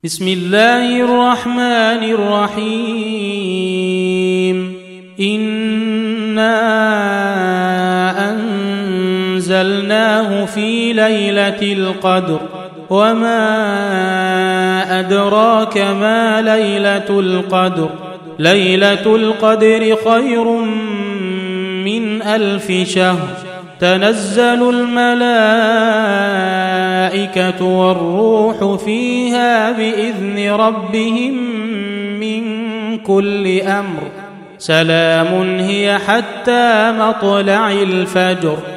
بسم الله الرحمن الرحيم إنا أنزلناه في ليلة القدر وما أدراك ما ليلة القدر ليلة القدر خير من 1000 شهر تنزل الملائكة والروح فيها بإذن ربهم من كل أمر سلام هي حتى مطلع الفجر